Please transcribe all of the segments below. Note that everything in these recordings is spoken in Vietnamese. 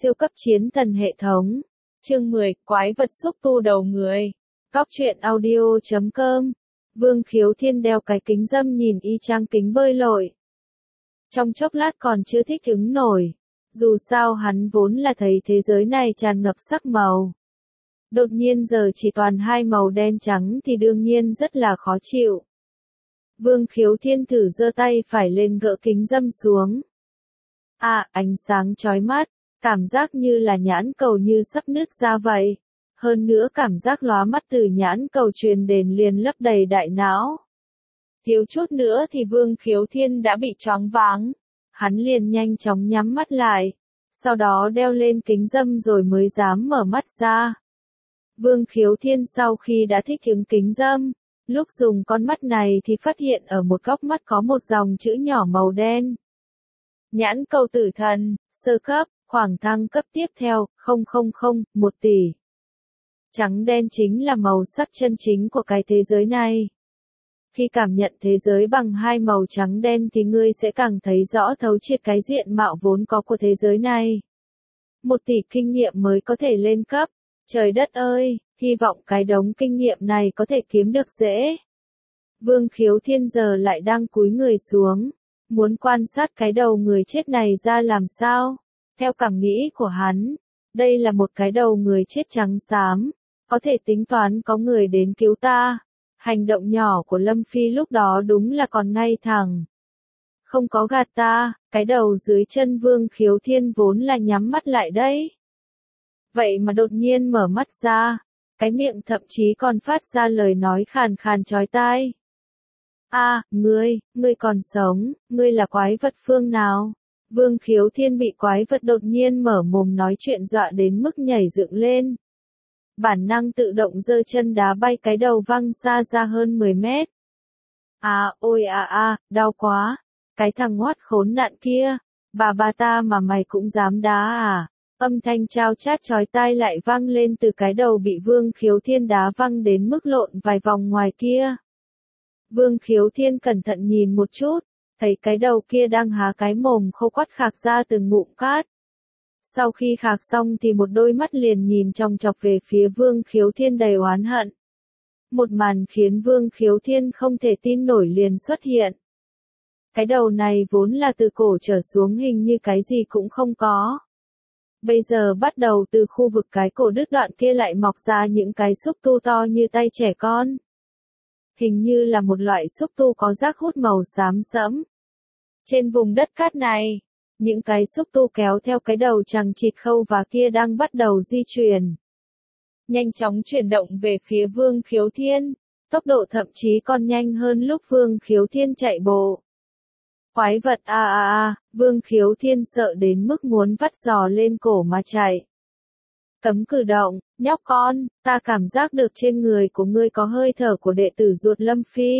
Siêu cấp chiến thần hệ thống. Chương 10, quái vật xúc tu đầu người. Góc truyện audio.com. Vương Khiếu Thiên đeo cái kính râm nhìn y chang kính bơi lội. Trong chốc lát còn chưa thích ứng nổi. Dù sao hắn vốn là thấy thế giới này tràn ngập sắc màu. Đột nhiên giờ chỉ toàn hai màu đen trắng thì đương nhiên rất là khó chịu. Vương Khiếu Thiên thử giơ tay phải lên gỡ kính râm xuống. Ánh sáng chói mắt, cảm giác như là nhãn cầu như sắp nứt ra vậy. Hơn nữa cảm giác lóa mắt từ nhãn cầu truyền đến liền lấp đầy đại não. Thiếu chút nữa thì Vương Khiếu Thiên đã bị choáng váng. Hắn liền nhanh chóng nhắm mắt lại. Sau đó đeo lên kính râm rồi mới dám mở mắt ra. Vương Khiếu Thiên sau khi đã thích ứng kính râm, lúc dùng con mắt này thì phát hiện ở một góc mắt có một dòng chữ nhỏ màu đen. Nhãn cầu tử thần, sơ cấp, khoảng thăng cấp tiếp theo, 1 tỷ. Trắng đen chính là màu sắc chân chính của cái thế giới này. Khi cảm nhận thế giới bằng hai màu trắng đen thì ngươi sẽ càng thấy rõ thấu triệt cái diện mạo vốn có của thế giới này. 1 tỷ kinh nghiệm mới có thể lên cấp. Trời đất ơi, hy vọng cái đống kinh nghiệm này có thể kiếm được dễ. Vương Khiếu Thiên giờ lại đang cúi người xuống, muốn quan sát cái đầu người chết này ra làm sao. Theo cảm nghĩ của hắn, đây là một cái đầu người chết trắng xám, có thể tính toán có người đến cứu ta. Hành động nhỏ của Lâm Phi lúc đó đúng là còn ngay thẳng. Không có gạt ta, cái đầu dưới chân Vương Khiếu Thiên vốn là nhắm mắt lại đấy. Vậy mà đột nhiên mở mắt ra, cái miệng thậm chí còn phát ra lời nói khàn khàn chói tai. Ngươi còn sống, ngươi là quái vật phương nào? Vương Khiếu Thiên bị quái vật đột nhiên mở mồm nói chuyện dọa đến mức nhảy dựng lên. Bản năng tự động giơ chân đá bay cái đầu văng xa ra hơn 10 mét. Ôi đau quá, cái thằng ngoát khốn nạn kia, bà ta mà mày cũng dám đá à? Âm thanh chao chát chói tai lại vang lên từ cái đầu bị Vương Khiếu Thiên đá văng đến mức lộn vài vòng ngoài kia. Vương Khiếu Thiên cẩn thận nhìn một chút, thấy cái đầu kia đang há cái mồm khô quắt khạc ra từng ngụm cát. Sau khi khạc xong thì một đôi mắt liền nhìn chòng chọc về phía Vương Khiếu Thiên đầy oán hận. Một màn khiến Vương Khiếu Thiên không thể tin nổi liền xuất hiện. Cái đầu này vốn là từ cổ trở xuống hình như cái gì cũng không có. Bây giờ bắt đầu từ khu vực cái cổ đứt đoạn kia lại mọc ra những cái xúc tu to như tay trẻ con. Hình như là một loại xúc tu có rác hút màu xám sẫm. Trên vùng đất cát này, những cái xúc tu kéo theo cái đầu chằng chịt khâu và kia đang bắt đầu di chuyển. Nhanh chóng chuyển động về phía Vương Khiếu Thiên, tốc độ thậm chí còn nhanh hơn lúc Vương Khiếu Thiên chạy bộ. Quái vật Vương Khiếu Thiên sợ đến mức muốn vắt giò lên cổ mà chạy. Cấm cử động, nhóc con, ta cảm giác được trên người của ngươi có hơi thở của đệ tử ruột Lâm Phi.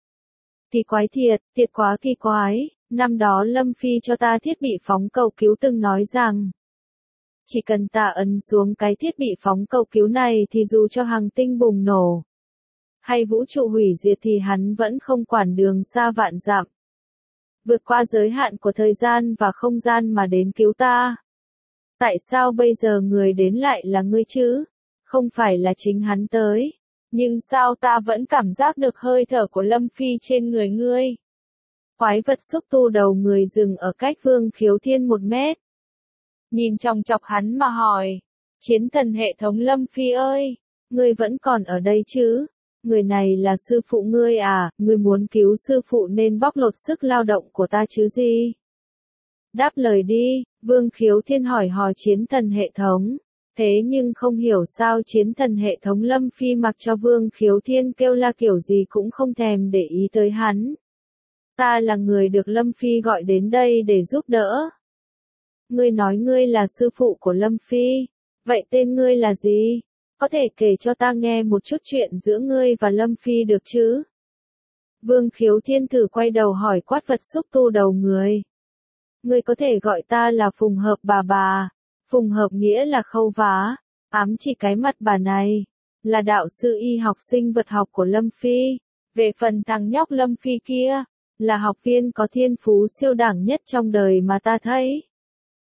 Kỳ quái thiệt quá kỳ quái, năm đó Lâm Phi cho ta thiết bị phóng cầu cứu từng nói rằng, chỉ cần ta ấn xuống cái thiết bị phóng cầu cứu này thì dù cho hành tinh bùng nổ, hay vũ trụ hủy diệt thì hắn vẫn không quản đường xa vạn dặm. Vượt qua giới hạn của thời gian và không gian mà đến cứu ta. Tại sao bây giờ người đến lại là ngươi chứ? Không phải là chính hắn tới. Nhưng sao ta vẫn cảm giác được hơi thở của Lâm Phi trên người ngươi? Quái vật xúc tu đầu người dừng ở cách Vương Khiếu Thiên 1 mét. Nhìn chòng chọc hắn mà hỏi. Chiến thần hệ thống Lâm Phi ơi! Ngươi vẫn còn ở đây chứ? Người này là sư phụ ngươi à? Ngươi muốn cứu sư phụ nên bóc lột sức lao động của ta chứ gì? Đáp lời đi, Vương Khiếu Thiên hỏi chiến thần hệ thống. Thế nhưng không hiểu sao chiến thần hệ thống Lâm Phi mặc cho Vương Khiếu Thiên kêu la kiểu gì cũng không thèm để ý tới hắn. Ta là người được Lâm Phi gọi đến đây để giúp đỡ. Ngươi nói ngươi là sư phụ của Lâm Phi. Vậy tên ngươi là gì? Có thể kể cho ta nghe một chút chuyện giữa ngươi và Lâm Phi được chứ? Vương Khiếu Thiên thử quay đầu hỏi quát vật xúc tu đầu người. Ngươi có thể gọi ta là Phùng Hợp bà. Phùng Hợp nghĩa là khâu vá, ám chỉ cái mặt bà này, là đạo sư y học sinh vật học của Lâm Phi. Về phần thằng nhóc Lâm Phi kia, là học viên có thiên phú siêu đẳng nhất trong đời mà ta thấy.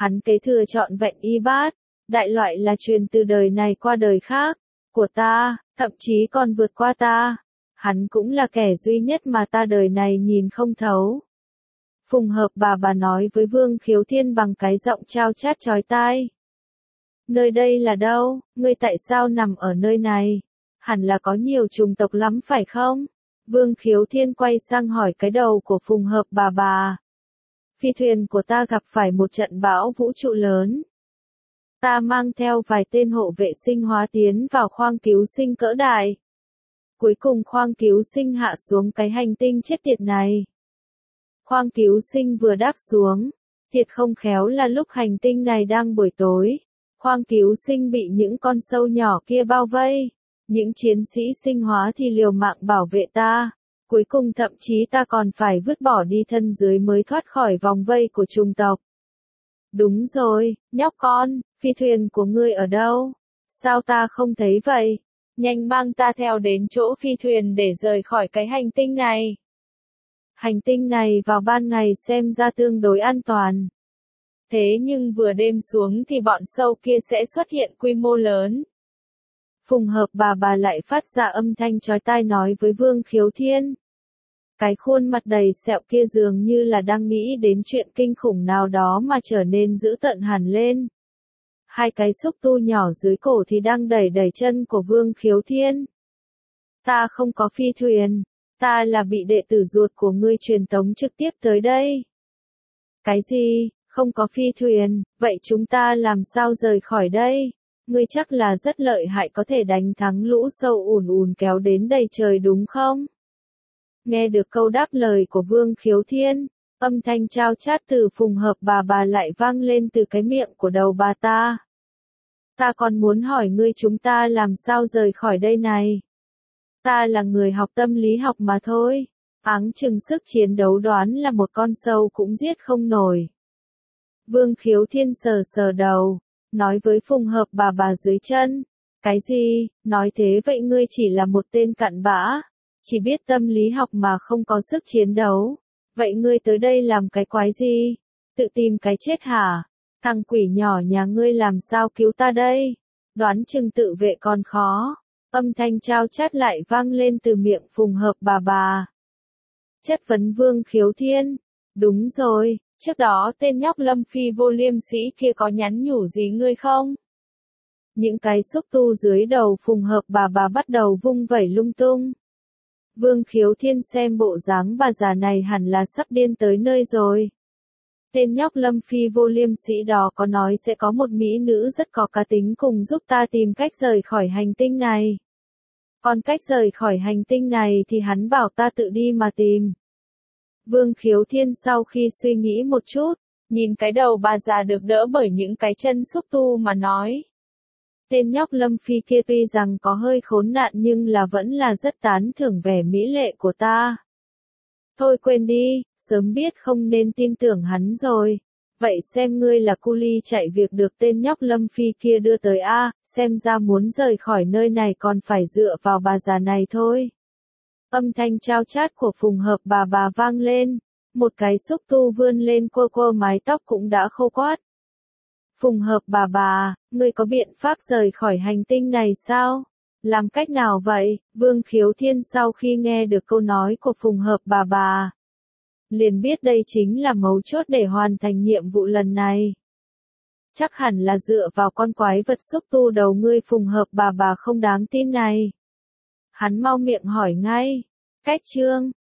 Hắn kế thừa trọn vẹn y bát, đại loại là truyền từ đời này qua đời khác, của ta, thậm chí còn vượt qua ta. Hắn cũng là kẻ duy nhất mà ta đời này nhìn không thấu. Phùng Hợp bà nói với Vương Khiếu Thiên bằng cái giọng chao chát chói tai. Nơi đây là đâu, ngươi tại sao nằm ở nơi này? Hẳn là có nhiều chủng tộc lắm phải không? Vương Khiếu Thiên quay sang hỏi cái đầu của Phùng Hợp bà. Phi thuyền của ta gặp phải một trận bão vũ trụ lớn. Ta mang theo vài tên hộ vệ sinh hóa tiến vào khoang cứu sinh cỡ đại. Cuối cùng khoang cứu sinh hạ xuống cái hành tinh chết tiệt này. Khoang cứu sinh vừa đáp xuống, thiệt không khéo là lúc hành tinh này đang buổi tối. Khoang cứu sinh bị những con sâu nhỏ kia bao vây. Những chiến sĩ sinh hóa thì liều mạng bảo vệ ta. Cuối cùng thậm chí ta còn phải vứt bỏ đi thân dưới mới thoát khỏi vòng vây của chủng tộc. Đúng rồi, nhóc con, phi thuyền của ngươi ở đâu? Sao ta không thấy vậy? Nhanh mang ta theo đến chỗ phi thuyền để rời khỏi cái hành tinh này. Hành tinh này vào ban ngày xem ra tương đối an toàn. Thế nhưng vừa đêm xuống thì bọn sâu kia sẽ xuất hiện quy mô lớn. Phùng Hợp bà lại phát ra âm thanh chói tai nói với Vương Khiếu Thiên. Cái khuôn mặt đầy sẹo kia dường như là đang nghĩ đến chuyện kinh khủng nào đó mà trở nên dữ tợn hẳn lên. Hai cái xúc tu nhỏ dưới cổ thì đang đẩy chân của Vương Khiếu Thiên. Ta không có phi thuyền, ta là bị đệ tử ruột của ngươi truyền tống trực tiếp tới đây. Cái gì, không có phi thuyền, vậy chúng ta làm sao rời khỏi đây? Ngươi chắc là rất lợi hại có thể đánh thắng lũ sâu ùn kéo đến đầy trời đúng không? Nghe được câu đáp lời của Vương Khiếu Thiên, âm thanh chao chát từ Phùng Hợp bà lại vang lên từ cái miệng của đầu bà ta. Ta còn muốn hỏi ngươi chúng ta làm sao rời khỏi đây này? Ta là người học tâm lý học mà thôi, áng chừng sức chiến đấu đoán là một con sâu cũng giết không nổi. Vương Khiếu Thiên sờ đầu, nói với Phùng Hợp bà dưới chân. Cái gì, nói thế vậy ngươi chỉ là một tên cặn bã, chỉ biết tâm lý học mà không có sức chiến đấu. Vậy ngươi tới đây làm cái quái gì? Tự tìm cái chết hả? Thằng quỷ nhỏ nhà ngươi làm sao cứu ta đây? Đoán chừng tự vệ còn khó. Âm thanh chao chát lại vang lên từ miệng Phùng Hợp bà. Chất vấn Vương Khiếu Thiên. Đúng rồi, trước đó tên nhóc Lâm Phi vô liêm sĩ kia có nhắn nhủ gì ngươi không? Những cái xúc tu dưới đầu Phùng Hợp bà bắt đầu vung vẩy lung tung. Vương Khiếu Thiên xem bộ dáng bà già này hẳn là sắp điên tới nơi rồi. Tên nhóc Lâm Phi vô liêm sĩ đó có nói sẽ có một mỹ nữ rất có cá tính cùng giúp ta tìm cách rời khỏi hành tinh này. Còn cách rời khỏi hành tinh này thì hắn bảo ta tự đi mà tìm. Vương Khiếu Thiên sau khi suy nghĩ một chút, nhìn cái đầu bà già được đỡ bởi những cái chân xúc tu mà nói. Tên nhóc Lâm Phi kia tuy rằng có hơi khốn nạn nhưng là vẫn là rất tán thưởng vẻ mỹ lệ của ta. Thôi quên đi, sớm biết không nên tin tưởng hắn rồi. Vậy xem ngươi là cu li chạy việc được tên nhóc Lâm Phi kia đưa tới a, xem ra muốn rời khỏi nơi này còn phải dựa vào bà già này thôi. Âm thanh chao chát của Phùng Hợp bà vang lên, một cái xúc tu vươn lên quơ mái tóc cũng đã khô quát. Phùng Hợp bà, ngươi có biện pháp rời khỏi hành tinh này sao? Làm cách nào vậy? Vương Khiếu Thiên sau khi nghe được câu nói của Phùng Hợp bà, liền biết đây chính là mấu chốt để hoàn thành nhiệm vụ lần này. Chắc hẳn là dựa vào con quái vật xúc tu đầu ngươi Phùng Hợp bà không đáng tin này. Hắn mau miệng hỏi ngay. Cách chương